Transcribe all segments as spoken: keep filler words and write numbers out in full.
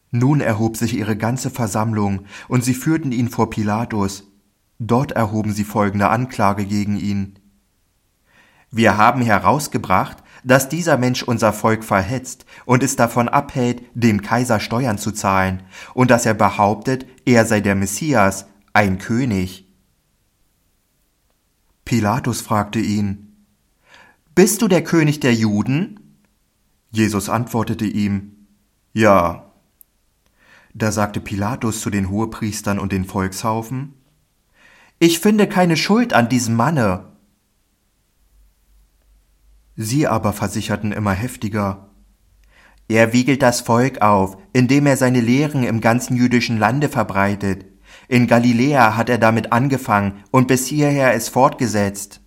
Nun erhob sich ihre ganze Versammlung, und sie führten ihn vor Pilatus. Dort erhoben sie folgende Anklage gegen ihn. Wir haben herausgebracht, dass dieser Mensch unser Volk verhetzt und es davon abhält, dem Kaiser Steuern zu zahlen, und dass er behauptet, er sei der Messias, ein König. Pilatus fragte ihn: Bist du der König der Juden? Jesus antwortete ihm: Ja. Da sagte Pilatus zu den Hohepriestern und den Volkshaufen: Ich finde keine Schuld an diesem Manne. Sie aber versicherten immer heftiger: Er wiegelt das Volk auf, indem er seine Lehren im ganzen jüdischen Lande verbreitet. In Galiläa hat er damit angefangen und bis hierher es fortgesetzt.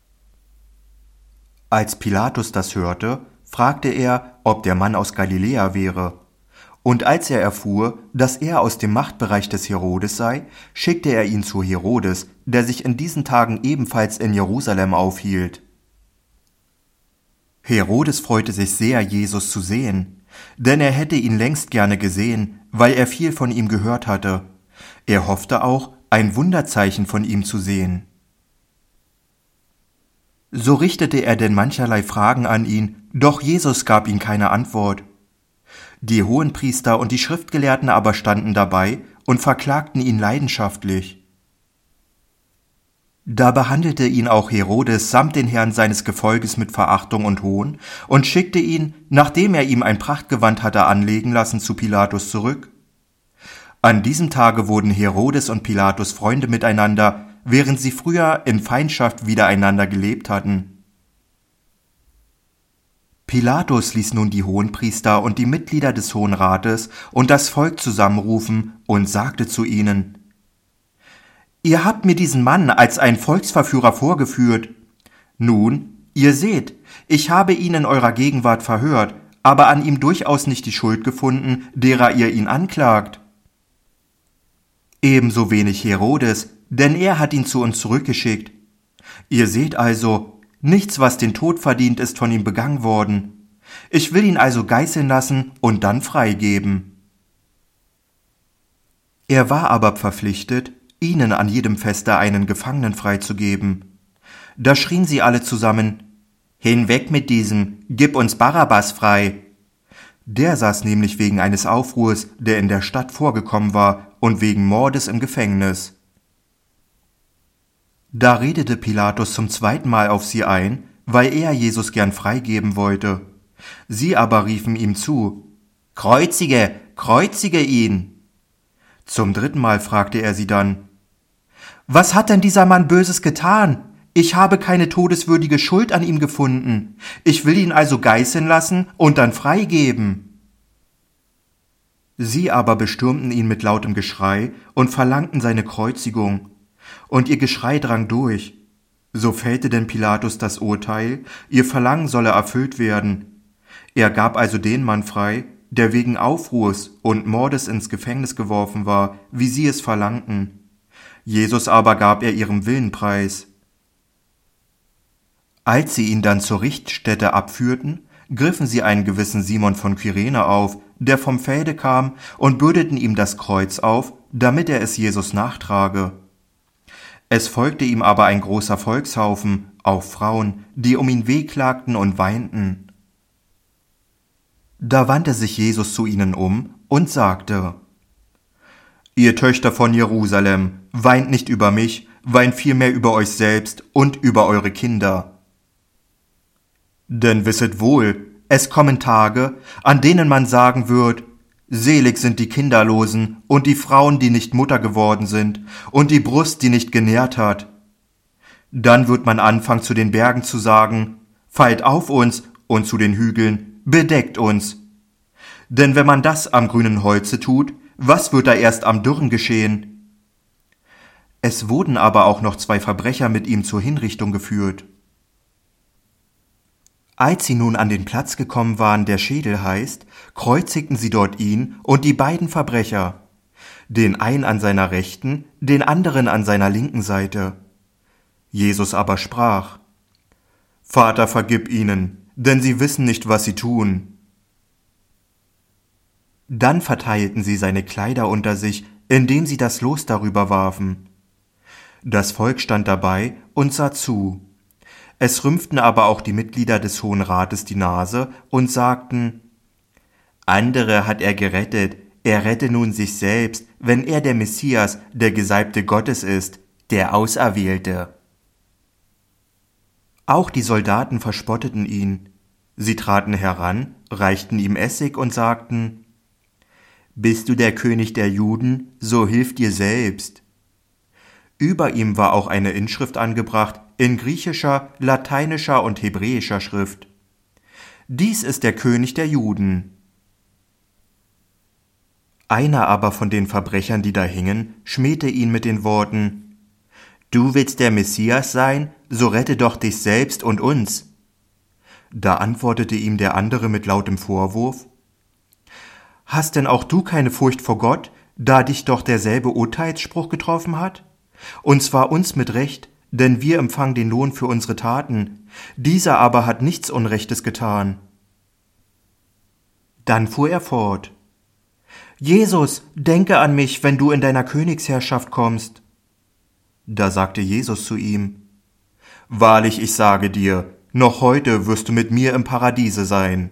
Als Pilatus das hörte, fragte er, ob der Mann aus Galiläa wäre. Und als er erfuhr, dass er aus dem Machtbereich des Herodes sei, schickte er ihn zu Herodes, der sich in diesen Tagen ebenfalls in Jerusalem aufhielt. Herodes freute sich sehr, Jesus zu sehen, denn er hätte ihn längst gerne gesehen, weil er viel von ihm gehört hatte. Er hoffte auch, ein Wunderzeichen von ihm zu sehen. So richtete er denn mancherlei Fragen an ihn, doch Jesus gab ihm keine Antwort. Die Hohenpriester und die Schriftgelehrten aber standen dabei und verklagten ihn leidenschaftlich. Da behandelte ihn auch Herodes samt den Herren seines Gefolges mit Verachtung und Hohn und schickte ihn, nachdem er ihm ein Prachtgewand hatte anlegen lassen, zu Pilatus zurück. An diesem Tage wurden Herodes und Pilatus Freunde miteinander, während sie früher in Feindschaft widereinander gelebt hatten. Pilatus ließ nun die Hohenpriester und die Mitglieder des Hohen Rates und das Volk zusammenrufen und sagte zu ihnen: Ihr habt mir diesen Mann als einen Volksverführer vorgeführt. Nun, ihr seht, ich habe ihn in eurer Gegenwart verhört, aber an ihm durchaus nicht die Schuld gefunden, derer ihr ihn anklagt. Ebenso wenig Herodes, denn er hat ihn zu uns zurückgeschickt. Ihr seht also, nichts, was den Tod verdient, ist von ihm begangen worden. Ich will ihn also geißeln lassen und dann freigeben. Er war aber verpflichtet, ihnen an jedem Feste einen Gefangenen freizugeben. Da schrien sie alle zusammen: Hinweg mit diesem, gib uns Barabbas frei! Der saß nämlich wegen eines Aufruhrs, der in der Stadt vorgekommen war, und wegen Mordes im Gefängnis. Da redete Pilatus zum zweiten Mal auf sie ein, weil er Jesus gern freigeben wollte. Sie aber riefen ihm zu: Kreuzige, kreuzige ihn! Zum dritten Mal fragte er sie dann: Was hat denn dieser Mann Böses getan? Ich habe keine todeswürdige Schuld an ihm gefunden. Ich will ihn also geißeln lassen und dann freigeben. Sie aber bestürmten ihn mit lautem Geschrei und verlangten seine Kreuzigung. Und ihr Geschrei drang durch. So fällte denn Pilatus das Urteil, ihr Verlangen solle erfüllt werden. Er gab also den Mann frei, der wegen Aufruhrs und Mordes ins Gefängnis geworfen war, wie sie es verlangten. Jesus aber gab er ihrem Willen preis. Als sie ihn dann zur Richtstätte abführten, griffen sie einen gewissen Simon von Kyrene auf, der vom Felde kam, und bürdeten ihm das Kreuz auf, damit er es Jesus nachtrage. Es folgte ihm aber ein großer Volkshaufen, auch Frauen, die um ihn wehklagten und weinten. Da wandte sich Jesus zu ihnen um und sagte: Ihr Töchter von Jerusalem, weint nicht über mich, weint vielmehr über euch selbst und über eure Kinder. Denn wisset wohl, es kommen Tage, an denen man sagen wird: Selig sind die Kinderlosen und die Frauen, die nicht Mutter geworden sind, und die Brust, die nicht genährt hat. Dann wird man anfangen, zu den Bergen zu sagen: Fallt auf uns, und zu den Hügeln: Bedeckt uns. Denn wenn man das am grünen Holze tut, was wird da erst am Dürren geschehen? Es wurden aber auch noch zwei Verbrecher mit ihm zur Hinrichtung geführt. Als sie nun an den Platz gekommen waren, der Schädel heißt, kreuzigten sie dort ihn und die beiden Verbrecher, den einen an seiner rechten, den anderen an seiner linken Seite. Jesus aber sprach: Vater, vergib ihnen, denn sie wissen nicht, was sie tun. Dann verteilten sie seine Kleider unter sich, indem sie das Los darüber warfen. Das Volk stand dabei und sah zu. Es rümpften aber auch die Mitglieder des Hohen Rates die Nase und sagten: Andere hat er gerettet, er rette nun sich selbst, wenn er der Messias, der Gesalbte Gottes ist, der Auserwählte. Auch die Soldaten verspotteten ihn. Sie traten heran, reichten ihm Essig und sagten: Bist du der König der Juden, so hilf dir selbst. Über ihm war auch eine Inschrift angebracht, in griechischer, lateinischer und hebräischer Schrift: Dies ist der König der Juden. Einer aber von den Verbrechern, die da hingen, schmähte ihn mit den Worten: Du willst der Messias sein, so rette doch dich selbst und uns. Da antwortete ihm der andere mit lautem Vorwurf: Hast denn auch du keine Furcht vor Gott, da dich doch derselbe Urteilsspruch getroffen hat? Und zwar uns mit Recht, denn wir empfangen den Lohn für unsere Taten. Dieser aber hat nichts Unrechtes getan. Dann fuhr er fort: Jesus, denke an mich, wenn du in deiner Königsherrschaft kommst. Da sagte Jesus zu ihm: Wahrlich, ich sage dir, noch heute wirst du mit mir im Paradiese sein.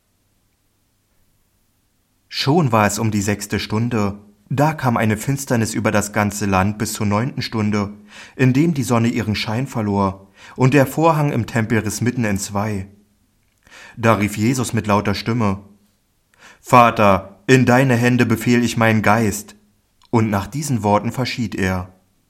Schon war es um die sechste Stunde. Da kam eine Finsternis über das ganze Land bis zur neunten Stunde, indem die Sonne ihren Schein verlor, und der Vorhang im Tempel riss mitten entzwei. Da rief Jesus mit lauter Stimme: Vater, in deine Hände befehl ich meinen Geist. Und nach diesen Worten verschied er.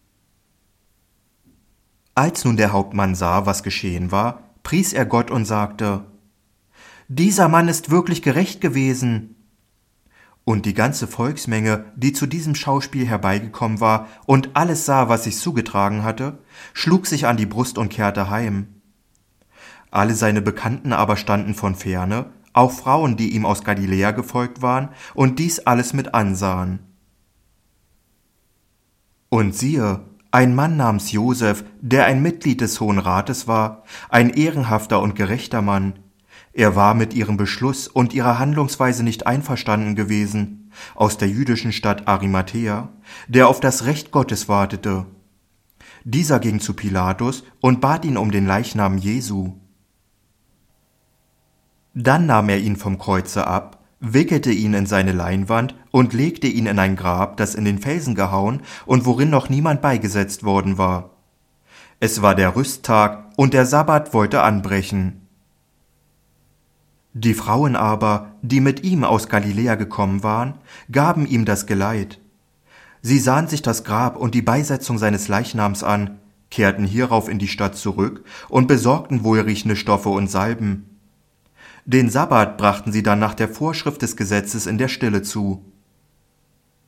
Als nun der Hauptmann sah, was geschehen war, pries er Gott und sagte: Dieser Mann ist wirklich gerecht gewesen. Und die ganze Volksmenge, die zu diesem Schauspiel herbeigekommen war und alles sah, was sich zugetragen hatte, schlug sich an die Brust und kehrte heim. Alle seine Bekannten aber standen von ferne, auch Frauen, die ihm aus Galiläa gefolgt waren und dies alles mit ansahen. Und siehe, ein Mann namens Josef, der ein Mitglied des Hohen Rates war, ein ehrenhafter und gerechter Mann. Er war mit ihrem Beschluss und ihrer Handlungsweise nicht einverstanden gewesen, aus der jüdischen Stadt Arimathäa, der auf das Recht Gottes wartete. Dieser ging zu Pilatus und bat ihn um den Leichnam Jesu. Dann nahm er ihn vom Kreuze ab, wickelte ihn in seine Leinwand und legte ihn in ein Grab, das in den Felsen gehauen und worin noch niemand beigesetzt worden war. Es war der Rüsttag und der Sabbat wollte anbrechen. Die Frauen aber, die mit ihm aus Galiläa gekommen waren, gaben ihm das Geleit. Sie sahen sich das Grab und die Beisetzung seines Leichnams an, kehrten hierauf in die Stadt zurück und besorgten wohlriechende Stoffe und Salben. Den Sabbat brachten sie dann nach der Vorschrift des Gesetzes in der Stille zu.